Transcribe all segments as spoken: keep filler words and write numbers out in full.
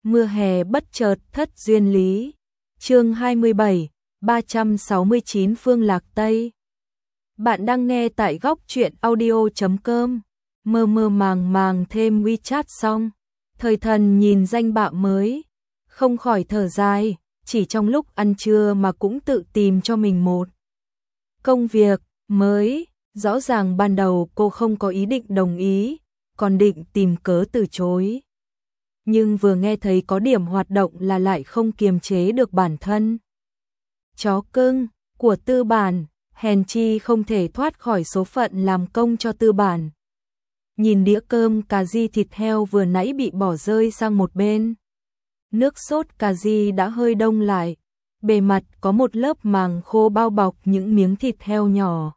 Mưa hè bất chợt thất duyên lý. Chương hai mươi bảy, ba trăm sáu mươi chín Phương Lạc Tây. Bạn đang nghe tại góc truyện audio chấm com. Mơ mơ màng màng thêm WeChat xong, Thời Thần nhìn danh bạ mới, không khỏi thở dài, chỉ trong lúc ăn trưa mà cũng tự tìm cho mình một công việc mới. Rõ ràng ban đầu cô không có ý định đồng ý, còn định tìm cớ từ chối. Nhưng vừa nghe thấy có điểm hoạt động là lại không kiềm chế được bản thân. Chó cưng của tư bản, hèn chi không thể thoát khỏi số phận làm công cho tư bản. Nhìn đĩa cơm cà ri thịt heo vừa nãy bị bỏ rơi sang một bên. Nước sốt cà ri đã hơi đông lại, bề mặt có một lớp màng khô bao bọc những miếng thịt heo nhỏ.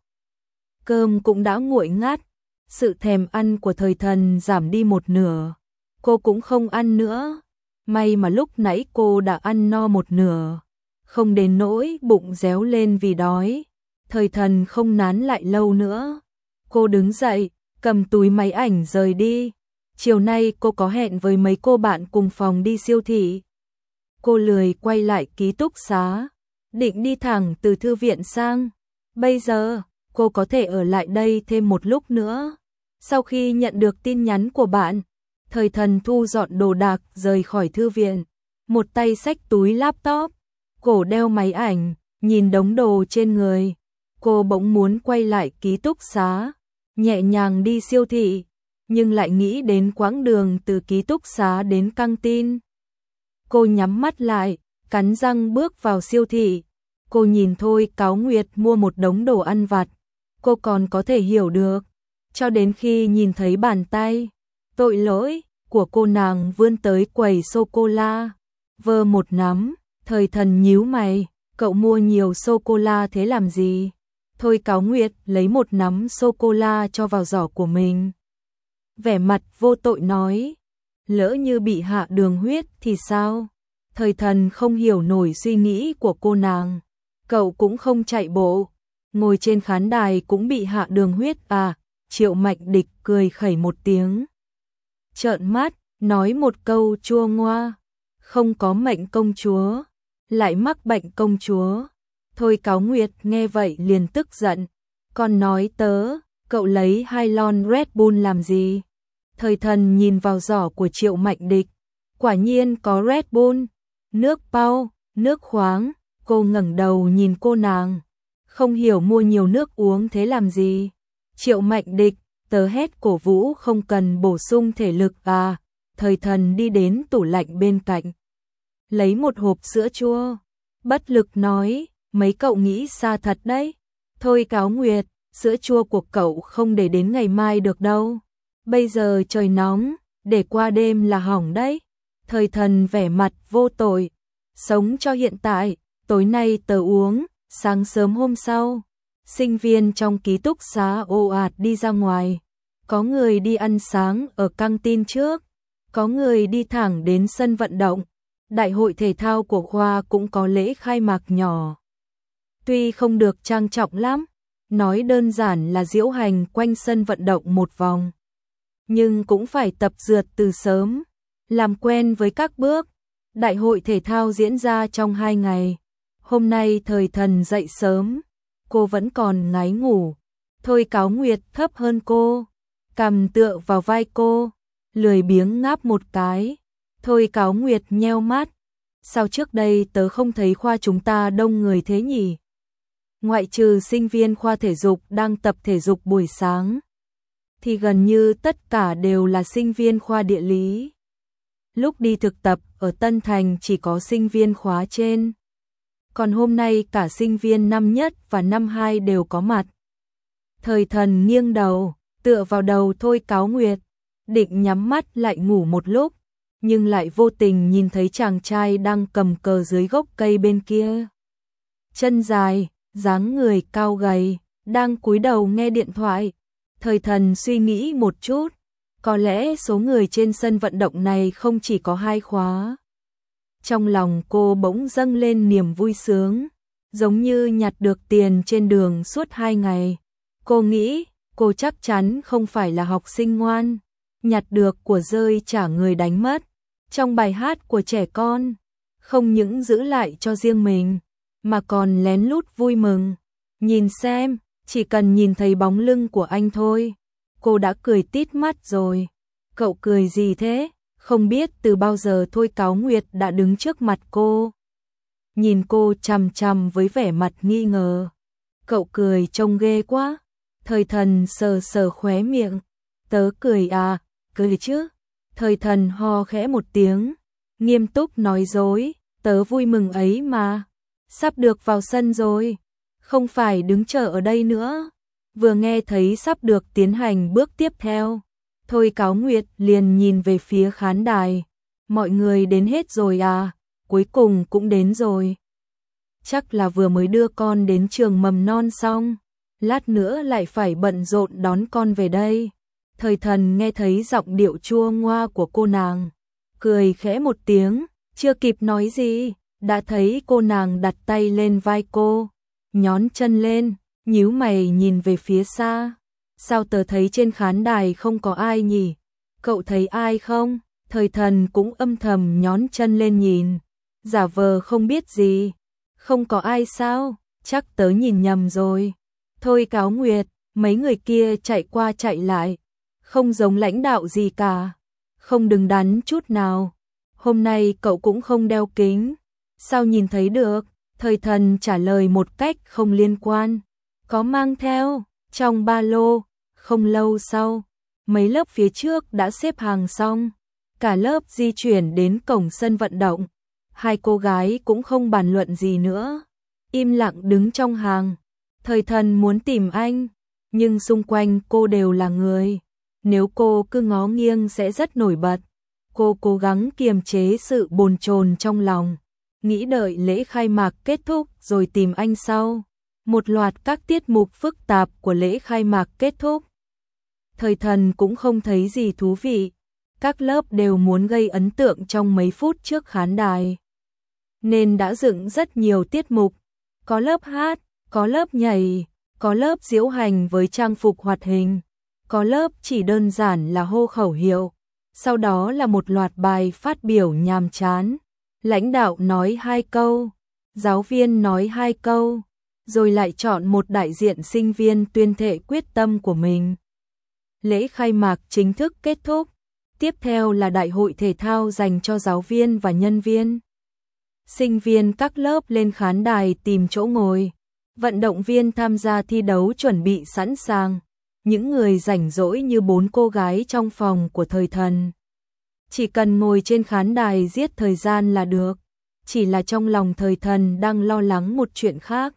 Cơm cũng đã nguội ngắt, sự thèm ăn của Thời Thần giảm đi một nửa. Cô cũng không ăn nữa, may mà lúc nãy cô đã ăn no một nửa, không đến nỗi bụng réo lên vì đói. Thời Thần không nán lại lâu nữa, cô đứng dậy, cầm túi máy ảnh rời đi. Chiều nay cô có hẹn với mấy cô bạn cùng phòng đi siêu thị. Cô lười quay lại ký túc xá, định đi thẳng từ thư viện sang. Bây giờ, cô có thể ở lại đây thêm một lúc nữa. Sau khi nhận được tin nhắn của bạn, Thời Thần thu dọn đồ đạc rời khỏi thư viện, một tay xách túi laptop, cổ đeo máy ảnh, nhìn đống đồ trên người. Cô bỗng muốn quay lại ký túc xá, nhẹ nhàng đi siêu thị, nhưng lại nghĩ đến quãng đường từ ký túc xá đến căng tin. Cô nhắm mắt lại, cắn răng bước vào siêu thị. Cô nhìn Thôi Cáo Nguyệt mua một đống đồ ăn vặt, cô còn có thể hiểu được, cho đến khi nhìn thấy bàn tay tội lỗi của cô nàng vươn tới quầy sô-cô-la, vơ một nắm. Thời Thần nhíu mày, cậu mua nhiều sô-cô-la thế làm gì? Thôi Cáo Nguyệt lấy một nắm sô-cô-la cho vào giỏ của mình, vẻ mặt vô tội nói, lỡ như bị hạ đường huyết thì sao? Thời Thần không hiểu nổi suy nghĩ của cô nàng, cậu cũng không chạy bộ, ngồi trên khán đài cũng bị hạ đường huyết à? Triệu Mạnh Địch cười khẩy một tiếng, trợn mắt, nói một câu chua ngoa, không có mệnh công chúa, lại mắc bệnh công chúa. Thôi Cáo Nguyệt nghe vậy liền tức giận, còn nói tớ, cậu lấy hai lon Red Bull làm gì? Thời Thần nhìn vào giỏ của Triệu Mạnh Địch, quả nhiên có Red Bull, nước pau, nước khoáng. Cô ngẩng đầu nhìn cô nàng, không hiểu mua nhiều nước uống thế làm gì? Triệu Mạnh Địch, tớ hét cổ vũ không cần bổ sung thể lực à? Thời Thần đi đến tủ lạnh bên cạnh, lấy một hộp sữa chua, bất lực nói, mấy cậu nghĩ xa thật đấy. Thôi Cáo Nguyệt, sữa chua của cậu không để đến ngày mai được đâu. Bây giờ trời nóng, để qua đêm là hỏng đấy. Thời Thần vẻ mặt vô tội, sống cho hiện tại, tối nay tớ uống, sáng sớm hôm sau. Sinh viên trong ký túc xá ồ ạt đi ra ngoài, có người đi ăn sáng ở căng tin trước, có người đi thẳng đến sân vận động. Đại hội thể thao của khoa cũng có lễ khai mạc nhỏ. Tuy không được trang trọng lắm, nói đơn giản là diễu hành quanh sân vận động một vòng, nhưng cũng phải tập dượt từ sớm, làm quen với các bước. Đại hội thể thao diễn ra trong hai ngày. Hôm nay Thời Thần dậy sớm, cô vẫn còn ngái ngủ. Thôi Cáo Nguyệt thấp hơn cô, cằm tựa vào vai cô, lười biếng ngáp một cái. Thôi Cáo Nguyệt nheo mắt, sao trước đây tớ không thấy khoa chúng ta đông người thế nhỉ? Ngoại trừ sinh viên khoa thể dục đang tập thể dục buổi sáng, thì gần như tất cả đều là sinh viên khoa địa lý. Lúc đi thực tập ở Tân Thành chỉ có sinh viên khóa trên, còn hôm nay cả sinh viên năm nhất và năm hai đều có mặt. Thời Thần nghiêng đầu, tựa vào đầu Thôi Cáo Nguyệt, định nhắm mắt lại ngủ một lúc, nhưng lại vô tình nhìn thấy chàng trai đang cầm cờ dưới gốc cây bên kia. Chân dài, dáng người cao gầy, đang cúi đầu nghe điện thoại. Thời Thần suy nghĩ một chút, có lẽ số người trên sân vận động này không chỉ có hai khóa. Trong lòng cô bỗng dâng lên niềm vui sướng, giống như nhặt được tiền trên đường suốt hai ngày. Cô nghĩ, cô chắc chắn không phải là học sinh ngoan, nhặt được của rơi trả người đánh mất. trong bài hát của trẻ con, không những giữ lại cho riêng mình, mà còn lén lút vui mừng. Nhìn xem, chỉ cần nhìn thấy bóng lưng của anh thôi, cô đã cười tít mắt rồi. Cậu cười gì thế? Không biết từ bao giờ Thôi Cáo Nguyệt đã đứng trước mặt cô. Nhìn cô chằm chằm với vẻ mặt nghi ngờ. Cậu cười trông ghê quá. Thời Thần sờ sờ khóe miệng. Tớ cười à, cười chứ. Thời Thần ho khẽ một tiếng, nghiêm túc nói dối, tớ vui mừng ấy mà. Sắp được vào sân rồi, không phải đứng chờ ở đây nữa. Vừa nghe thấy sắp được tiến hành bước tiếp theo, Thôi Cáo Nguyệt liền nhìn về phía khán đài. Mọi người đến hết rồi à? Cuối cùng cũng đến rồi. Chắc là vừa mới đưa con đến trường mầm non xong, lát nữa lại phải bận rộn đón con về đây. Thời Thần nghe thấy giọng điệu chua ngoa của cô nàng, cười khẽ một tiếng, chưa kịp nói gì, đã thấy cô nàng đặt tay lên vai cô, nhón chân lên, nhíu mày nhìn về phía xa. Sao tớ thấy trên khán đài không có ai nhỉ? Cậu thấy ai không? Thời Thần cũng âm thầm nhón chân lên nhìn, giả vờ không biết gì. Không có ai sao? Chắc tớ nhìn nhầm rồi. Thôi Cáo Nguyệt, mấy người kia chạy qua chạy lại, không giống lãnh đạo gì cả, không đứng đắn chút nào. Hôm nay cậu cũng không đeo kính, sao nhìn thấy được? Thời Thần trả lời một cách không liên quan, có mang theo, trong ba lô. Không lâu sau, mấy lớp phía trước đã xếp hàng xong, cả lớp di chuyển đến cổng sân vận động. Hai cô gái cũng không bàn luận gì nữa, im lặng đứng trong hàng. Thời Thần muốn tìm anh, nhưng xung quanh cô đều là người, nếu cô cứ ngó nghiêng sẽ rất nổi bật. Cô cố gắng kiềm chế sự bồn chồn trong lòng, nghĩ đợi lễ khai mạc kết thúc rồi tìm anh sau. Một loạt các tiết mục phức tạp của lễ khai mạc kết thúc. Thời Thần cũng không thấy gì thú vị, các lớp đều muốn gây ấn tượng trong mấy phút trước khán đài, nên đã dựng rất nhiều tiết mục, có lớp hát, có lớp nhảy, có lớp diễu hành với trang phục hoạt hình, có lớp chỉ đơn giản là hô khẩu hiệu, sau đó là một loạt bài phát biểu nhàm chán. Lãnh đạo nói hai câu, giáo viên nói hai câu, rồi lại chọn một đại diện sinh viên tuyên thệ quyết tâm của mình. Lễ khai mạc chính thức kết thúc, tiếp theo là đại hội thể thao dành cho giáo viên và nhân viên. Sinh viên các lớp lên khán đài tìm chỗ ngồi, vận động viên tham gia thi đấu chuẩn bị sẵn sàng, những người rảnh rỗi như bốn cô gái trong phòng của Thời Thần. Chỉ cần ngồi trên khán đài giết thời gian là được, chỉ là trong lòng Thời Thần đang lo lắng một chuyện khác.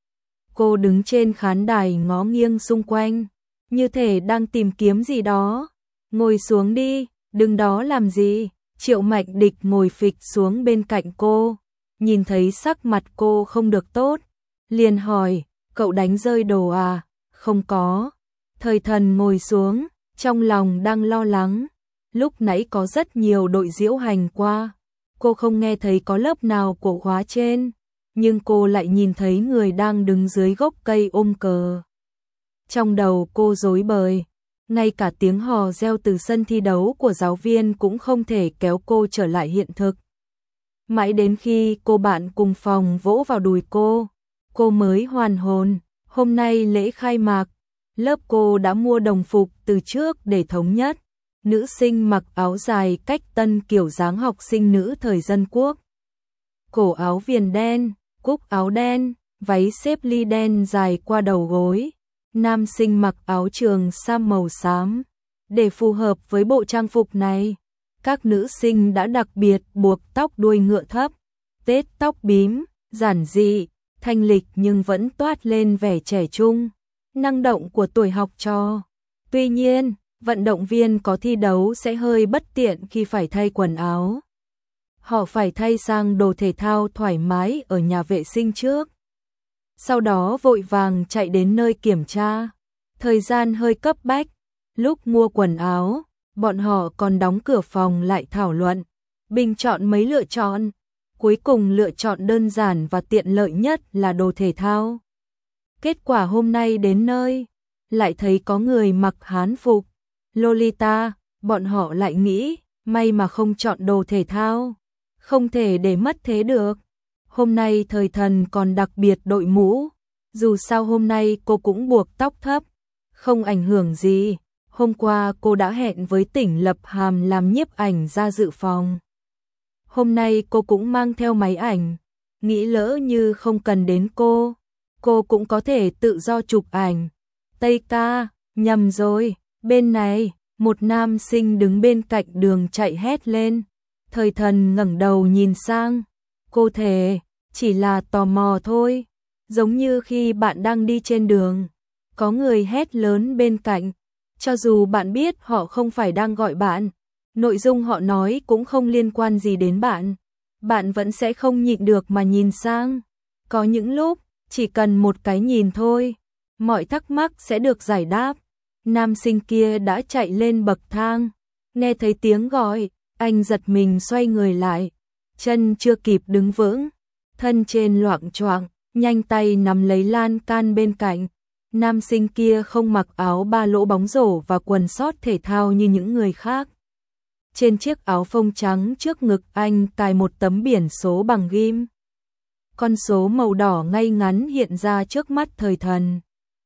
Cô đứng trên khán đài ngó nghiêng xung quanh, như thể đang tìm kiếm gì đó. Ngồi xuống đi, đừng đó làm gì. Triệu Mạnh Địch ngồi phịch xuống bên cạnh cô, nhìn thấy sắc mặt cô không được tốt, liền hỏi, cậu đánh rơi đồ à? Không có. Thời Thần ngồi xuống, trong lòng đang lo lắng. Lúc nãy có rất nhiều đội diễu hành qua, cô không nghe thấy có lớp nào của khóa trên, nhưng cô lại nhìn thấy người đang đứng dưới gốc cây ôm cờ. Trong đầu cô rối bời, ngay cả tiếng hò reo từ sân thi đấu của giáo viên cũng không thể kéo cô trở lại hiện thực. Mãi đến khi cô bạn cùng phòng vỗ vào đùi cô, cô mới hoàn hồn. Hôm nay lễ khai mạc, lớp cô đã mua đồng phục từ trước để thống nhất. Nữ sinh mặc áo dài cách tân kiểu dáng học sinh nữ thời Dân Quốc. Cổ áo viền đen, cúc áo đen, váy xếp ly đen dài qua đầu gối. Nam sinh mặc áo trường sam màu xám. Để phù hợp với bộ trang phục này, các nữ sinh đã đặc biệt buộc tóc đuôi ngựa thấp, tết tóc bím, giản dị, thanh lịch nhưng vẫn toát lên vẻ trẻ trung, năng động của tuổi học trò. Tuy nhiên, vận động viên có thi đấu sẽ hơi bất tiện khi phải thay quần áo. Họ phải thay sang đồ thể thao thoải mái ở nhà vệ sinh trước, sau đó vội vàng chạy đến nơi kiểm tra. Thời gian hơi cấp bách, lúc mua quần áo, bọn họ còn đóng cửa phòng lại thảo luận, bình chọn mấy lựa chọn. Cuối cùng lựa chọn đơn giản và tiện lợi nhất là đồ thể thao. Kết quả hôm nay đến nơi, lại thấy có người mặc hán phục, Lolita, bọn họ lại nghĩ, may mà không chọn đồ thể thao, không thể để mất thế được. Hôm nay Thời Thần còn đặc biệt đội mũ, dù sao hôm nay cô cũng buộc tóc thấp, không ảnh hưởng gì. Hôm qua cô đã hẹn với Tỉnh Lập Hàm làm nhiếp ảnh ra dự phòng. Hôm nay cô cũng mang theo máy ảnh, nghĩ lỡ như không cần đến cô, cô cũng có thể tự do chụp ảnh. Tây ca, nhầm rồi, bên này, một nam sinh đứng bên cạnh đường chạy hét lên. Thời Thần ngẩng đầu nhìn sang, cô thề, chỉ là tò mò thôi, giống như khi bạn đang đi trên đường, có người hét lớn bên cạnh, cho dù bạn biết họ không phải đang gọi bạn, nội dung họ nói cũng không liên quan gì đến bạn, bạn vẫn sẽ không nhịn được mà nhìn sang. Có những lúc, chỉ cần một cái nhìn thôi, mọi thắc mắc sẽ được giải đáp. Nam sinh kia đã chạy lên bậc thang, nghe thấy tiếng gọi, anh giật mình xoay người lại, chân chưa kịp đứng vững, thân trên loạng choạng, nhanh tay nắm lấy lan can bên cạnh. Nam sinh kia không mặc áo ba lỗ bóng rổ và quần sót thể thao như những người khác. Trên chiếc áo phông trắng trước ngực anh cài một tấm biển số bằng ghim. Con số màu đỏ ngay ngắn hiện ra trước mắt Thời Thần.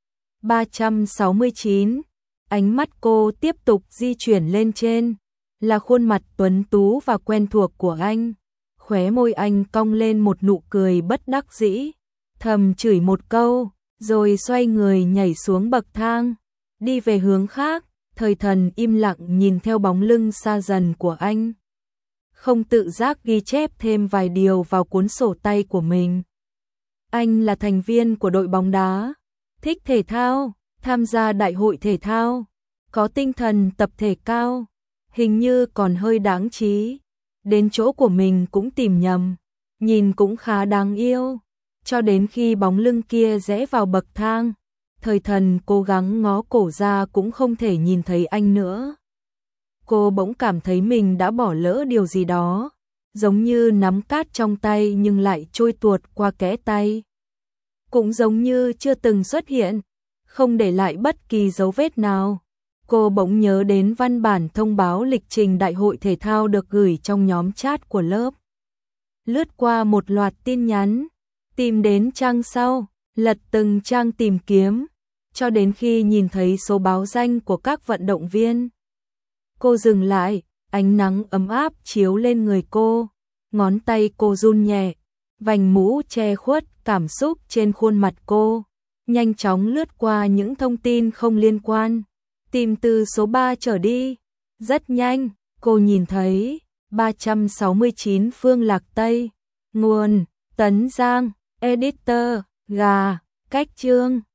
ba trăm sáu mươi chín. Ánh mắt cô tiếp tục di chuyển lên trên, là khuôn mặt tuấn tú và quen thuộc của anh. Khóe môi anh cong lên một nụ cười bất đắc dĩ, thầm chửi một câu, rồi xoay người nhảy xuống bậc thang, đi về hướng khác. Thời Thần im lặng nhìn theo bóng lưng xa dần của anh, không tự giác ghi chép thêm vài điều vào cuốn sổ tay của mình. Anh là thành viên của đội bóng đá, thích thể thao, tham gia đại hội thể thao, có tinh thần tập thể cao, hình như còn hơi đáng trí. Đến chỗ của mình cũng tìm nhầm, nhìn cũng khá đáng yêu. Cho đến khi bóng lưng kia rẽ vào bậc thang, Thời Thần cố gắng ngó cổ ra cũng không thể nhìn thấy anh nữa. Cô bỗng cảm thấy mình đã bỏ lỡ điều gì đó, giống như nắm cát trong tay nhưng lại trôi tuột qua kẽ tay. Cũng giống như chưa từng xuất hiện, không để lại bất kỳ dấu vết nào. Cô bỗng nhớ đến văn bản thông báo lịch trình đại hội thể thao được gửi trong nhóm chat của lớp. Lướt qua một loạt tin nhắn, tìm đến trang sau, lật từng trang tìm kiếm, cho đến khi nhìn thấy số báo danh của các vận động viên. Cô dừng lại, ánh nắng ấm áp chiếu lên người cô, ngón tay cô run nhẹ, vành mũ che khuất cảm xúc trên khuôn mặt cô, nhanh chóng lướt qua những thông tin không liên quan, tìm từ số ba trở đi. Rất nhanh, cô nhìn thấy ba trăm sáu mươi chín Phương Lạc Tây, nguồn, Tấn Giang, editor, gà, cách chương.